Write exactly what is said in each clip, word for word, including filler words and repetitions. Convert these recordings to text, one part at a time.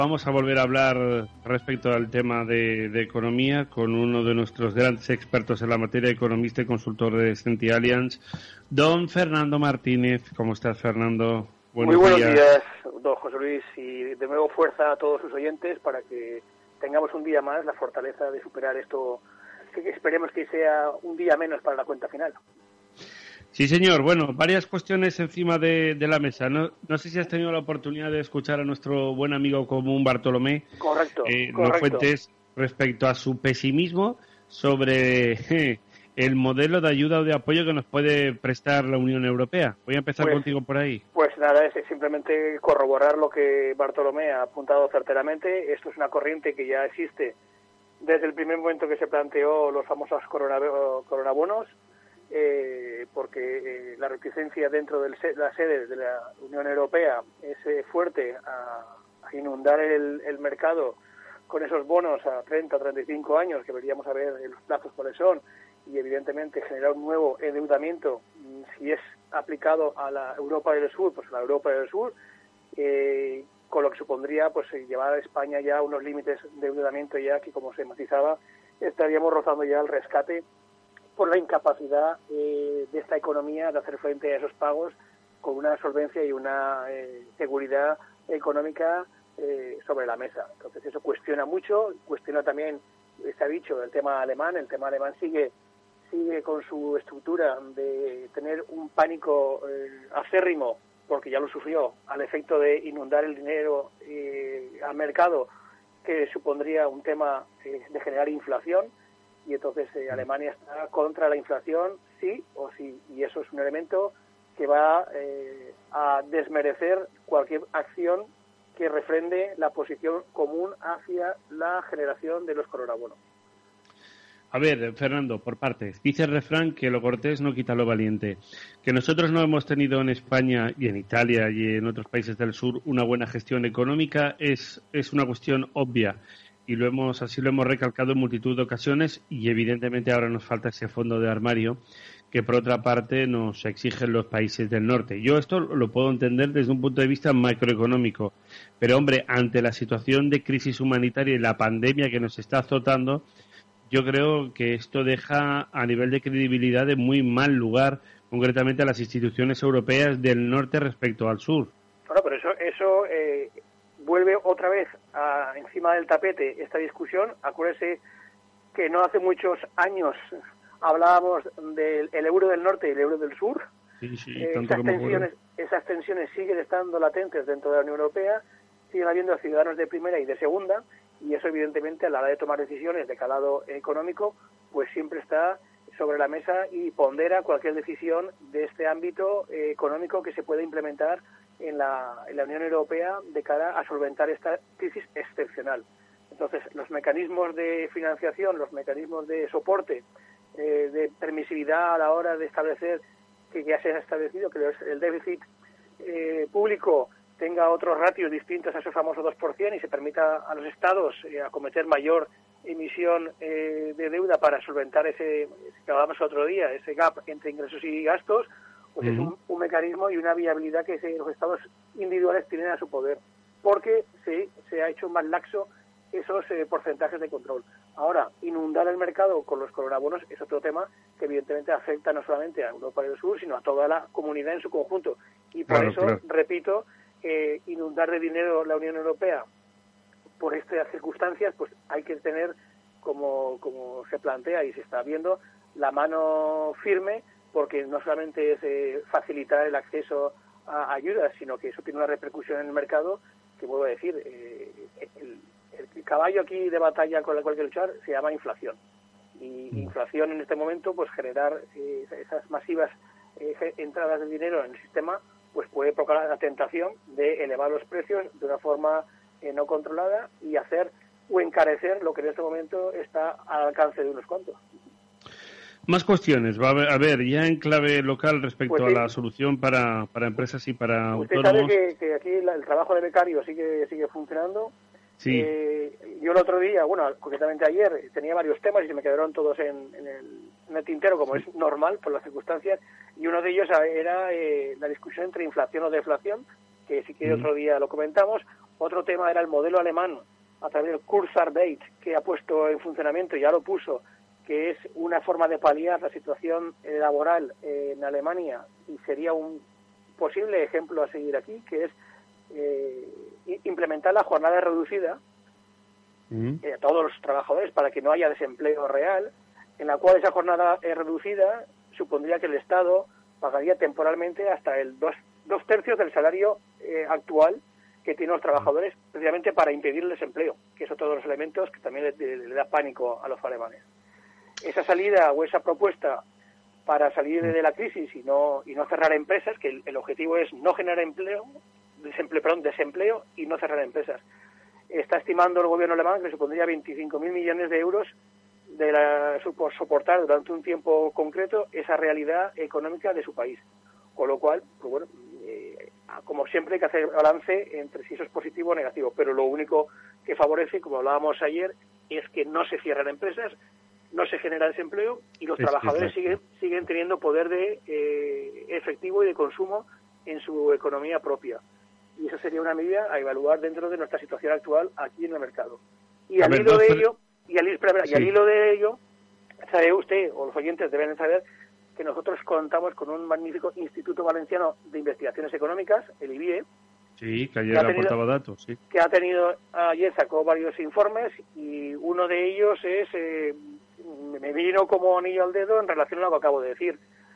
Vamos a volver a hablar respecto al tema de, de economía con uno de nuestros grandes expertos en la materia, economista y consultor de Centialliance, don Fernando Martínez. ¿Cómo estás, Fernando? Buenos Muy buenos días. días, don José Luis, y de nuevo fuerza a todos sus oyentes para que tengamos un día más la fortaleza de superar esto, que esperemos que sea un día menos para la cuenta final. Sí, señor. Bueno, varias cuestiones encima de, de la mesa. No, no sé si has tenido la oportunidad de escuchar a nuestro buen amigo común Bartolomé. Correcto, eh, correcto. Fuentes respecto a su pesimismo sobre eh, el modelo de ayuda o de apoyo que nos puede prestar la Unión Europea. Voy a empezar pues, contigo por ahí. Pues nada, es simplemente corroborar lo que Bartolomé ha apuntado certeramente. Esto es una corriente que ya existe desde el primer momento que se planteó los famosos corona, coronabonos. Eh, porque eh, la reticencia dentro de la sede de la Unión Europea es eh, fuerte a, a inundar el, el mercado con esos bonos a treinta, treinta y cinco años, que veríamos a ver los plazos cuáles son, y evidentemente generar un nuevo endeudamiento, si es aplicado a la Europa del Sur, pues a la Europa del Sur, eh, con lo que supondría pues llevar a España ya a unos límites de endeudamiento ya que, como se matizaba, estaríamos rozando ya el rescate por la incapacidad eh, de esta economía de hacer frente a esos pagos con una solvencia y una eh, seguridad económica eh, sobre la mesa. Entonces eso cuestiona mucho, cuestiona también, se ha dicho, el tema alemán. El tema alemán sigue sigue con su estructura de tener un pánico eh, acérrimo, porque ya lo sufrió, al efecto de inundar el dinero eh, al mercado, que supondría un tema eh, de generar inflación. Y entonces eh, Alemania está contra la inflación, sí o sí, y eso es un elemento que va eh, a desmerecer cualquier acción que refrende la posición común hacia la generación de los coronabonos. A ver, Fernando, por partes. Dice el refrán que lo cortés no quita lo valiente. Que nosotros no hemos tenido en España y en Italia y en otros países del sur una buena gestión económica es, es una cuestión obvia. Y lo hemos así lo hemos recalcado en multitud de ocasiones, y evidentemente ahora nos falta ese fondo de armario que por otra parte nos exigen los países del norte. Yo esto lo puedo entender desde un punto de vista macroeconómico, pero hombre, ante la situación de crisis humanitaria y la pandemia que nos está azotando, yo creo que esto deja a nivel de credibilidad de muy mal lugar concretamente a las instituciones europeas del norte respecto al sur. Bueno, pero eso eso eh... vuelve otra vez a, encima del tapete esta discusión. Acuérdese que no hace muchos años hablábamos del el euro del norte y el euro del sur. Sí, sí, eh, tanto esas, tensiones, esas tensiones siguen estando latentes dentro de la Unión Europea, siguen habiendo ciudadanos de primera y de segunda, y eso evidentemente a la hora de tomar decisiones de calado económico, pues siempre está sobre la mesa y pondera cualquier decisión de este ámbito eh, económico que se puede implementar en la, en la Unión Europea de cara a solventar esta crisis excepcional. Entonces, los mecanismos de financiación, los mecanismos de soporte, eh, de permisividad a la hora de establecer, que ya se ha establecido, que el déficit eh, público tenga otros ratios distintos a esos famosos dos por ciento y se permita a los estados eh, acometer mayor emisión eh, de deuda para solventar ese, que hablábamos el otro día, ese gap entre ingresos y gastos, pues uh-huh. es un, un mecanismo y una viabilidad que se, los estados individuales tienen a su poder, porque sí, se ha hecho más laxo esos eh, porcentajes de control. Ahora, inundar el mercado con los coronabonos es otro tema que evidentemente afecta no solamente a Europa del Sur, sino a toda la comunidad en su conjunto. Y por claro, eso, claro. repito, eh, inundar de dinero la Unión Europea por estas circunstancias, pues hay que tener, como, como se plantea y se está viendo, la mano firme, porque no solamente es eh, facilitar el acceso a ayudas, sino que eso tiene una repercusión en el mercado que, vuelvo a decir, eh, el, el caballo aquí de batalla con el cual hay que luchar se llama inflación. Y mm. inflación en este momento, pues generar eh, esas masivas eh, entradas de dinero en el sistema, pues puede provocar la tentación de elevar los precios de una forma eh, no controlada y hacer o encarecer lo que en este momento está al alcance de unos cuantos. Más cuestiones. Va a haber, a ver, ya en clave local respecto pues sí. a la solución para, para empresas y para Usted autónomos. Usted sabe que, que aquí la, el trabajo de becario sigue sigue funcionando. Sí. Eh, yo el otro día, bueno, concretamente ayer, tenía varios temas y se me quedaron todos en, en, el, en el tintero, como sí. es normal por las circunstancias, y uno de ellos era eh, la discusión entre inflación o deflación, que si quiere mm. otro día lo comentamos. Otro tema era el modelo alemán, a través del Kurzarbeit, que ha puesto en funcionamiento, ya lo puso, que es una forma de paliar la situación laboral en Alemania, y sería un posible ejemplo a seguir aquí, que es eh, implementar la jornada reducida mm. eh, a todos los trabajadores para que no haya desempleo real, en la cual esa jornada eh, reducida supondría que el Estado pagaría temporalmente hasta el dos, dos tercios del salario eh, actual que tienen los trabajadores, precisamente para impedir el desempleo, que es otro de los elementos que también le, le, le da pánico a los alemanes. Esa salida o esa propuesta para salir de la crisis y no y no cerrar empresas, que el, el objetivo es no generar empleo, desempleo, perdón, desempleo y no cerrar empresas. Está estimando el gobierno alemán que supondría veinticinco mil millones de euros de la, por soportar durante un tiempo concreto esa realidad económica de su país. Con lo cual, pues bueno, eh, como siempre hay que hacer balance entre si eso es positivo o negativo, pero lo único que favorece, como hablábamos ayer, es que no se cierran empresas, no se genera desempleo y los es trabajadores siguen siguen teniendo poder de eh, efectivo y de consumo en su economía propia. Y eso sería una medida a evaluar dentro de nuestra situación actual aquí en el mercado. Y al hilo de ello, y al, espera, sí. y al hilo de ello, sabe usted, o los oyentes deben saber, que nosotros contamos con un magnífico Instituto Valenciano de Investigaciones Económicas, el I B I E. Sí, que ayer aportaba datos, sí. Que ha tenido, ayer sacó varios informes y uno de ellos es, eh, me vino como anillo al dedo en relación a lo que acabo de decir.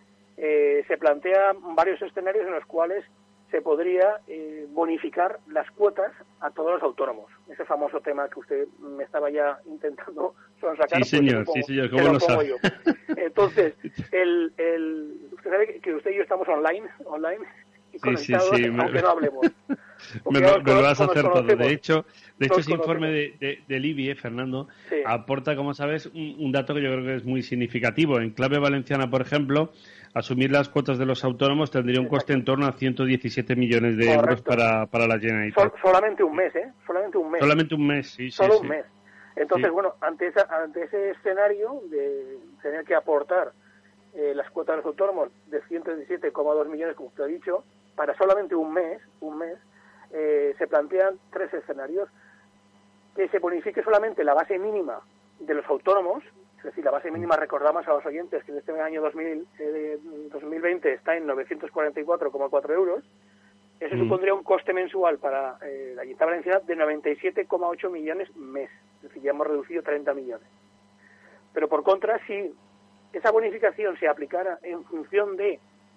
Eh, se plantean varios escenarios en los cuales se podría eh, bonificar las cuotas a todos los autónomos. Ese famoso tema que usted me estaba ya intentando sonsacar. Sí, señor, pues, sí, señor, ¿cómo lo, lo sabe? Yo. Entonces, el, el, usted sabe que usted y yo estamos online, online y conectados, sí, sí, sí, aunque me, no hablemos. Me lo, me lo vas a hacer todo. De hecho, de hecho ese informe de, de, del I B I E, Fernando, sí. aporta, como sabes, un, un dato que yo creo que es muy significativo. En clave valenciana, por ejemplo, asumir las cuotas de los autónomos tendría un coste en torno a ciento diecisiete millones de Correcto. euros para, para la Generalitat. Sol, solamente un mes, ¿eh? Solamente un mes. Solamente un mes, sí, Solo sí. un sí. mes. Entonces, sí. bueno, ante, esa, ante ese escenario de tener que aportar eh, las cuotas de los autónomos de ciento diecisiete coma dos millones, como usted ha dicho, para solamente un mes, un mes, eh, se plantean tres escenarios: que se bonifique solamente la base mínima de los autónomos, es decir, la base mínima, recordamos a los oyentes que en este año dos mil, eh, dos mil veinte está en novecientos cuarenta y cuatro coma cuatro euros. Eso mm. supondría un coste mensual para eh, la Generalitat Valenciana de noventa y siete coma ocho millones mes, es decir, ya hemos reducido treinta millones. Pero por contra, si esa bonificación se aplicara en función de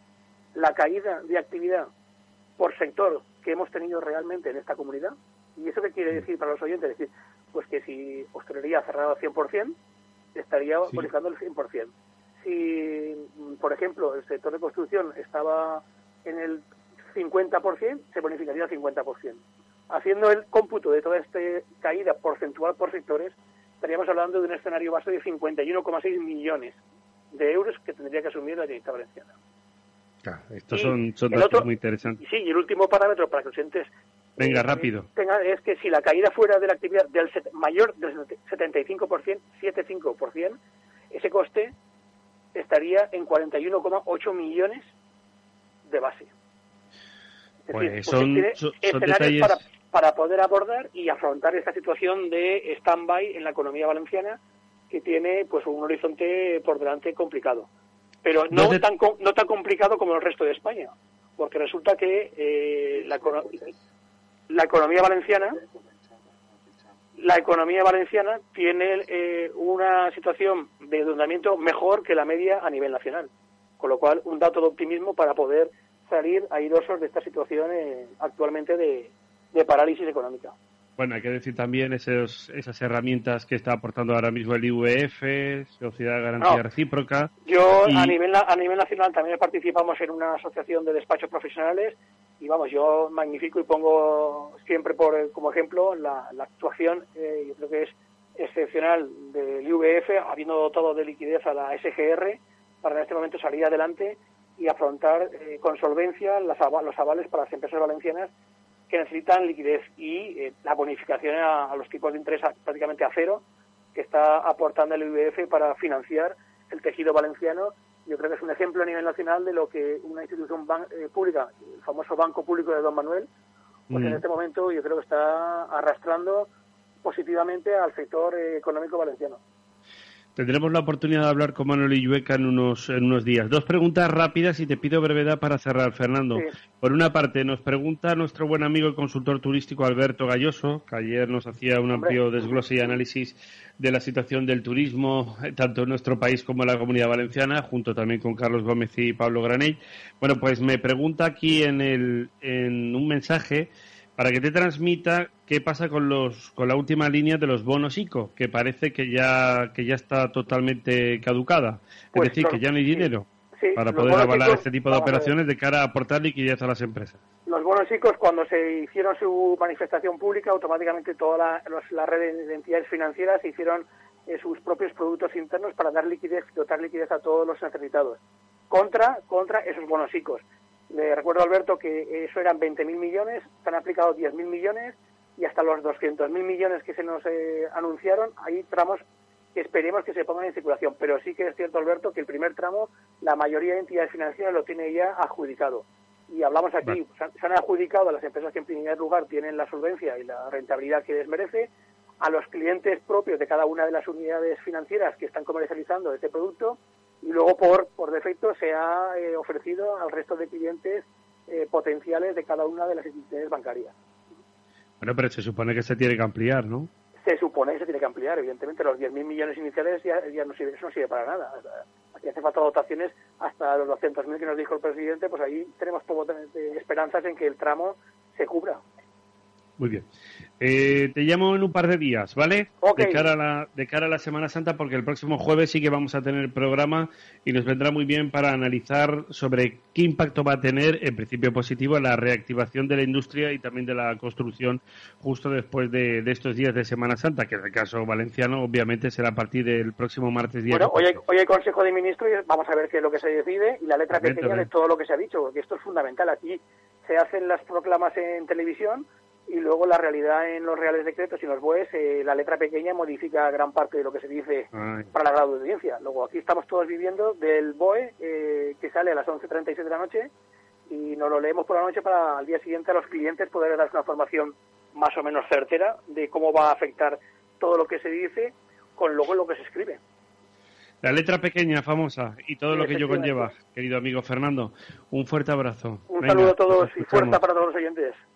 la caída de actividad por sector que hemos tenido realmente en esta comunidad, ¿y eso qué quiere decir para los oyentes? Es decir, pues que si hostelería ha cerrado al cien por ciento, estaría sí. bonificando el cien por ciento. Si, por ejemplo, el sector de construcción estaba en el cincuenta por ciento, se bonificaría el cincuenta por ciento. Haciendo el cómputo de toda esta caída porcentual por sectores, estaríamos hablando de un escenario base de cincuenta y uno coma seis millones de euros que tendría que asumir la Generalitat Valenciana. Claro, estos y son, son datos otro, muy interesantes. Sí, y el último parámetro para que los entes Venga, eh, rápido. Tenga, es que si la caída fuera de la actividad del set, mayor del setenta y cinco por ciento, setenta y cinco por ciento, ese coste estaría en cuarenta y uno coma ocho millones de base. Es pues decir, son, tiene son, son detalles para, para poder abordar y afrontar esta situación de stand-by en la economía valenciana, que tiene pues un horizonte por delante complicado. Pero no, de... tan, no tan complicado como el resto de España, porque resulta que eh, la, la economía valenciana la economía valenciana tiene eh, una situación de endeudamiento mejor que la media a nivel nacional, con lo cual un dato de optimismo para poder salir airosos de esta situación eh, actualmente de, de parálisis económica. Bueno, hay que decir también esos, esas herramientas que está aportando ahora mismo el I V F, Sociedad de Garantía no, Recíproca. Yo y... a nivel a nivel nacional también participamos en una asociación de despachos profesionales y vamos, yo magnifico y pongo siempre por como ejemplo la, la actuación, eh, yo creo que es excepcional del I V F, habiendo dotado de liquidez a la S G R para en este momento salir adelante y afrontar eh, con solvencia las, los avales para las empresas valencianas que necesitan liquidez y eh, la bonificación a, a los tipos de interés a, prácticamente a cero que está aportando el I V F para financiar el tejido valenciano. Yo creo que es un ejemplo a nivel nacional de lo que una institución ban- eh, pública, el famoso Banco Público de Don Manuel, pues mm. en este momento yo creo que está arrastrando positivamente al sector eh, económico valenciano. Tendremos la oportunidad de hablar con Manuel Illueca en unos, en unos días. Dos preguntas rápidas y te pido brevedad para cerrar, Fernando. Sí. Por una parte, nos pregunta nuestro buen amigo y consultor turístico Alberto Galloso, que ayer nos hacía un amplio Hombre. desglose y análisis de la situación del turismo, tanto en nuestro país como en la Comunidad Valenciana, junto también con Carlos Gómez y Pablo Granell. Bueno, pues me pregunta aquí en, el, en un mensaje para que te transmita qué pasa con los con la última línea de los bonos ICO, que parece que ya que ya está totalmente caducada. Pues es decir, los, que ya no hay dinero sí, sí, para poder avalar ICO, este tipo de operaciones de cara a aportar liquidez a las empresas. Los bonos ICO, cuando se hicieron su manifestación pública, automáticamente toda la, los, la red de entidades financieras hicieron eh, sus propios productos internos para dar liquidez, dotar liquidez a todos los necesitados. Contra, contra esos bonos ICO. Le recuerdo, Alberto, que eso eran veinte mil millones, se han aplicado diez mil millones y hasta los doscientos mil millones que se nos eh, anunciaron, hay tramos que esperemos que se pongan en circulación. Pero sí que es cierto, Alberto, que el primer tramo, la mayoría de entidades financieras lo tiene ya adjudicado. Y hablamos aquí, bueno. se, han, se han adjudicado a las empresas que en primer lugar tienen la solvencia y la rentabilidad que les merece, a los clientes propios de cada una de las unidades financieras que están comercializando este producto, y luego por por defecto se ha eh, ofrecido al resto de clientes eh, potenciales de cada una de las instituciones bancarias. Bueno, pero se supone que se tiene que ampliar, ¿no? Se supone que se tiene que ampliar, evidentemente los diez mil millones iniciales ya, ya no sirve, eso no sirve para nada. Aquí hace falta dotaciones hasta los doscientos mil que nos dijo el presidente, pues ahí tenemos poco de esperanzas en que el tramo se cubra. Muy bien. Eh, te llamo en un par de días, ¿vale? Okay. De cara a la, de cara a la Semana Santa, porque el próximo jueves sí que vamos a tener programa y nos vendrá muy bien para analizar sobre qué impacto va a tener, en principio positivo, en la reactivación de la industria y también de la construcción justo después de, de estos días de Semana Santa, que en el caso valenciano obviamente será a partir del próximo martes día. Bueno, hoy hay, hoy hay Consejo de Ministros y vamos a ver qué es lo que se decide y la letra pequeña de todo lo que se ha dicho, porque esto es fundamental. Aquí se hacen las proclamas en televisión y luego la realidad en los reales decretos y en los B O Es, eh, la letra pequeña modifica gran parte de lo que se dice Ay. para la grado de audiencia. Luego aquí estamos todos viviendo del B O E eh, que sale a las once treinta y seis de la noche y nos lo leemos por la noche para al día siguiente a los clientes poder darles una formación más o menos certera de cómo va a afectar todo lo que se dice con luego lo que se escribe. La letra pequeña, famosa, y todo sí, lo que ello conlleva. Querido amigo Fernando, un fuerte abrazo. Un Venga, saludo a todos y fuerza para todos los oyentes.